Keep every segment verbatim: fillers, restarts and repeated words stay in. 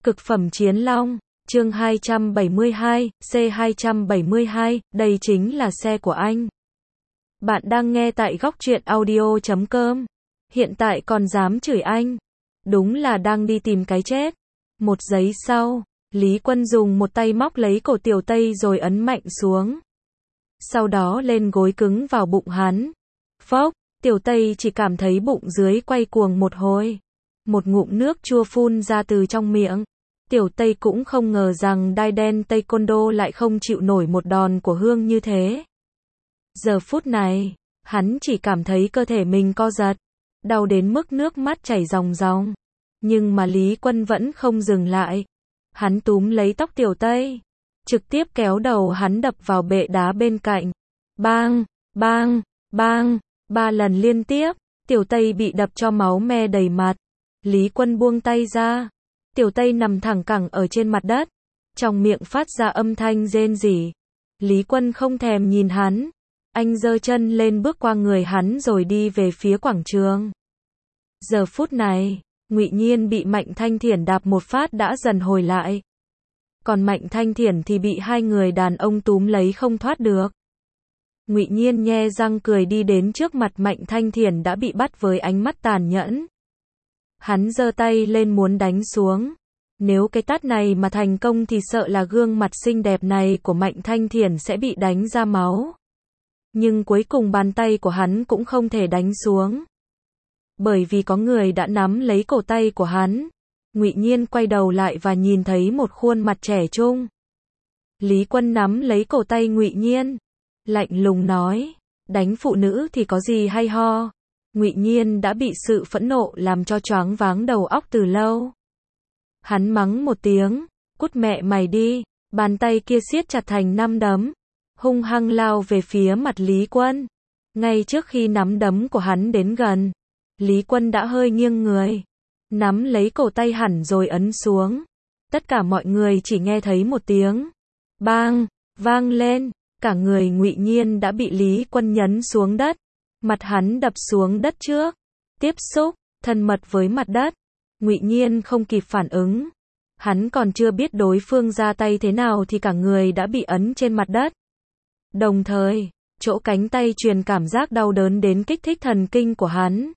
Cực phẩm chiến long, chương hai trăm bảy mươi hai, C hai trăm bảy mươi hai, đây chính là xe của anh. Bạn đang nghe tại góc truyện audio chấm com. Hiện tại còn dám chửi anh. Đúng là đang đi tìm cái chết. Một giây sau, Lý Quân dùng một tay móc lấy cổ Tiểu Tây rồi ấn mạnh xuống. Sau đó lên gối cứng vào bụng hắn. Phốc, Tiểu Tây chỉ cảm thấy bụng dưới quay cuồng một hồi. Một ngụm nước chua phun ra từ trong miệng. Tiểu Tây cũng không ngờ rằng đai đen Taekwondo lại không chịu nổi một đòn của Hương như thế. Giờ phút này, hắn chỉ cảm thấy cơ thể mình co giật, đau đến mức nước mắt chảy ròng ròng. Nhưng mà Lý Quân vẫn không dừng lại. Hắn túm lấy tóc Tiểu Tây, trực tiếp kéo đầu hắn đập vào bệ đá bên cạnh. Bang, bang, bang, ba lần liên tiếp, Tiểu Tây bị đập cho máu me đầy mặt. Lý Quân buông tay ra. Tiểu Tây nằm thẳng cẳng ở trên mặt đất, trong miệng phát ra âm thanh rên rỉ. Lý Quân không thèm nhìn hắn, anh giơ chân lên bước qua người hắn rồi đi về phía quảng trường. Giờ phút này, Ngụy Nhiên bị Mạnh Thanh Thiển đạp một phát đã dần hồi lại. Còn Mạnh Thanh Thiển thì bị hai người đàn ông túm lấy không thoát được. Ngụy Nhiên nhe răng cười đi đến trước mặt Mạnh Thanh Thiển đã bị bắt với ánh mắt tàn nhẫn. Hắn giơ tay lên muốn đánh xuống. Nếu cái tát này mà thành công thì sợ là gương mặt xinh đẹp này của Mạnh Thanh Thiển sẽ bị đánh ra máu. Nhưng cuối cùng bàn tay của hắn cũng không thể đánh xuống. Bởi vì có người đã nắm lấy cổ tay của hắn. Ngụy Nhiên quay đầu lại và nhìn thấy một khuôn mặt trẻ trung. Lý Quân nắm lấy cổ tay Ngụy Nhiên, lạnh lùng nói, đánh phụ nữ thì có gì hay ho. Ngụy Nhiên đã bị sự phẫn nộ làm cho choáng váng đầu óc từ lâu. Hắn mắng một tiếng, cút mẹ mày đi, bàn tay kia siết chặt thành năm đấm, hung hăng lao về phía mặt Lý Quân. Ngay trước khi nắm đấm của hắn đến gần, Lý Quân đã hơi nghiêng người, nắm lấy cổ tay hẳn rồi ấn xuống. Tất cả mọi người chỉ nghe thấy một tiếng bang, vang lên, cả người Ngụy Nhiên đã bị Lý Quân nhấn xuống đất. Mặt hắn đập xuống đất trước, tiếp xúc thân mật với mặt đất. Ngụy Nhiên không kịp phản ứng, hắn còn chưa biết đối phương ra tay thế nào thì cả người đã bị ấn trên mặt đất. Đồng thời, chỗ cánh tay truyền cảm giác đau đớn đến kích thích thần kinh của hắn.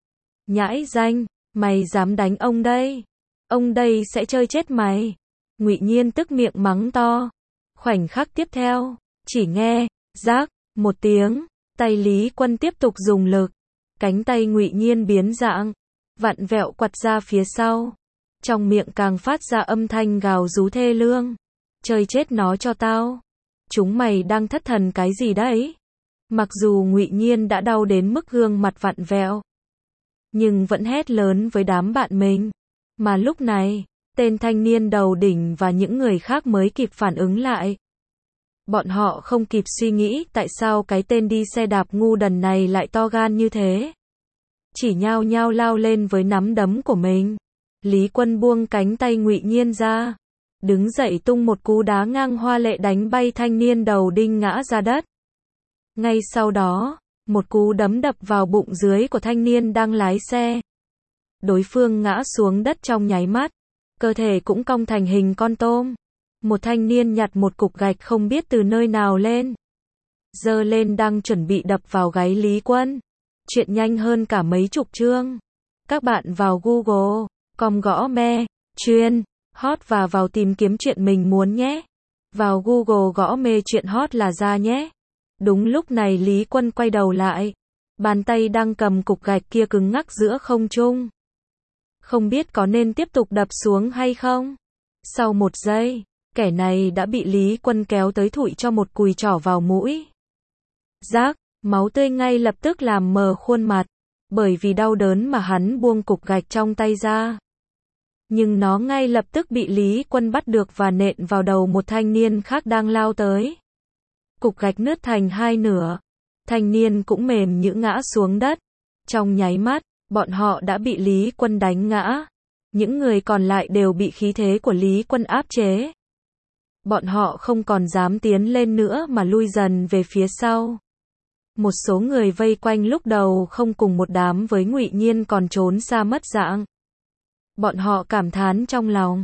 Nhãi danh, mày dám đánh ông đây? Ông đây sẽ chơi chết mày. Ngụy Nhiên tức miệng mắng to. Khoảnh khắc tiếp theo, chỉ nghe rác một tiếng. Tay Lý Quân tiếp tục dùng lực, cánh tay Ngụy Nhiên biến dạng, vặn vẹo quặt ra phía sau, trong miệng càng phát ra âm thanh gào rú thê lương. Chơi chết nó cho tao. Chúng mày đang thất thần cái gì đấy? Mặc dù Ngụy Nhiên đã đau đến mức gương mặt vặn vẹo, nhưng vẫn hét lớn với đám bạn mình. Mà lúc này, tên thanh niên đầu đỉnh và những người khác mới kịp phản ứng lại. Bọn họ không kịp suy nghĩ tại sao cái tên đi xe đạp ngu đần này lại to gan như thế. Chỉ nhao nhao lao lên với nắm đấm của mình. Lý Quân buông cánh tay Ngụy Nhiên ra, đứng dậy tung một cú đá ngang hoa lệ đánh bay thanh niên đầu đinh ngã ra đất. Ngay sau đó, một cú đấm đập vào bụng dưới của thanh niên đang lái xe. Đối phương ngã xuống đất trong nháy mắt, cơ thể cũng cong thành hình con tôm. Một thanh niên nhặt một cục gạch không biết từ nơi nào lên, giơ lên đang chuẩn bị đập vào gáy Lý Quân. Chuyện nhanh hơn cả mấy chục chương. Các bạn vào Google chấm com gõ me, chuyên, hot và vào tìm kiếm chuyện mình muốn nhé. Vào Google gõ mê chuyện hot là ra nhé. Đúng lúc này Lý Quân quay đầu lại. Bàn tay đang cầm cục gạch kia cứng ngắc giữa không trung. Không biết có nên tiếp tục đập xuống hay không. Sau một giây, kẻ này đã bị Lý Quân kéo tới thụi cho một cùi trỏ vào mũi. Rác, máu tươi ngay lập tức làm mờ khuôn mặt, bởi vì đau đớn mà hắn buông cục gạch trong tay ra. Nhưng nó ngay lập tức bị Lý Quân bắt được và nện vào đầu một thanh niên khác đang lao tới. Cục gạch nứt thành hai nửa, thanh niên cũng mềm nhũn ngã xuống đất. Trong nháy mắt, bọn họ đã bị Lý Quân đánh ngã. Những người còn lại đều bị khí thế của Lý Quân áp chế. Bọn họ không còn dám tiến lên nữa mà lui dần về phía sau. Một số người vây quanh lúc đầu không cùng một đám với Ngụy Nhiên còn trốn xa mất dạng. Bọn họ cảm thán trong lòng.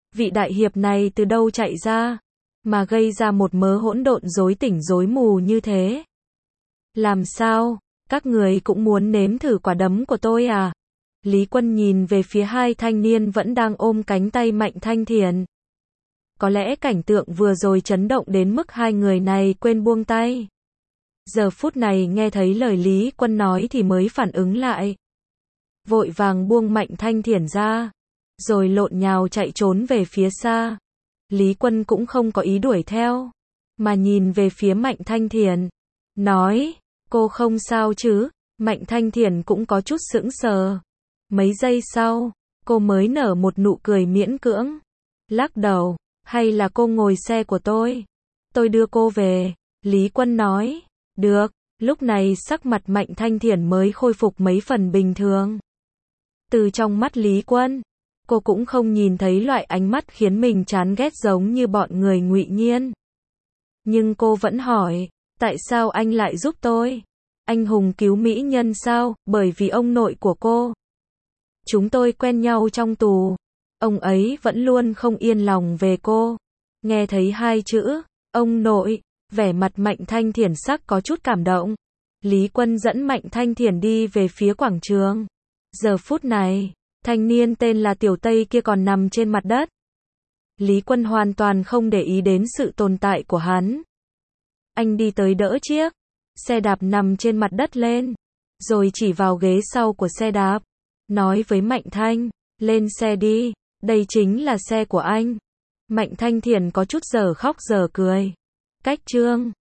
Vị đại hiệp này từ đâu chạy ra, mà gây ra một mớ hỗn độn rối tỉnh rối mù như thế? Làm sao, các người cũng muốn nếm thử quả đấm của tôi à? Lý Quân nhìn về phía hai thanh niên vẫn đang ôm cánh tay Mạnh Thanh Thiền. Có lẽ cảnh tượng vừa rồi chấn động đến mức hai người này quên buông tay. Giờ phút này nghe thấy lời Lý Quân nói thì mới phản ứng lại. Vội vàng buông Mạnh Thanh Thiền ra, rồi lộn nhào chạy trốn về phía xa. Lý Quân cũng không có ý đuổi theo, mà nhìn về phía Mạnh Thanh Thiền, nói, cô không sao chứ? Mạnh Thanh Thiền cũng có chút sững sờ. Mấy giây sau, cô mới nở một nụ cười miễn cưỡng, lắc đầu, hay là cô ngồi xe của tôi? Tôi đưa cô về. Lý Quân nói, được. Lúc này sắc mặt Mạnh Thanh Thiền mới khôi phục mấy phần bình thường. Từ trong mắt Lý Quân, cô cũng không nhìn thấy loại ánh mắt khiến mình chán ghét giống như bọn người Ngụy Nhiên. Nhưng cô vẫn hỏi, tại sao anh lại giúp tôi? Anh hùng cứu mỹ nhân sao? Bởi vì ông nội của cô. Chúng tôi quen nhau trong tù. Ông ấy vẫn luôn không yên lòng về cô. Nghe thấy hai chữ, ông nội, vẻ mặt Mạnh Thanh Thiền sắc có chút cảm động. Lý Quân dẫn Mạnh Thanh Thiền đi về phía quảng trường. Giờ phút này, thanh niên tên là Tiểu Tây kia còn nằm trên mặt đất. Lý Quân hoàn toàn không để ý đến sự tồn tại của hắn. Anh đi tới đỡ chiếc xe đạp nằm trên mặt đất lên, rồi chỉ vào ghế sau của xe đạp, nói với Mạnh Thanh, lên xe đi, đây chính là xe của anh. Mạnh Thanh Thiền có chút giờ khóc giờ cười. Cách chương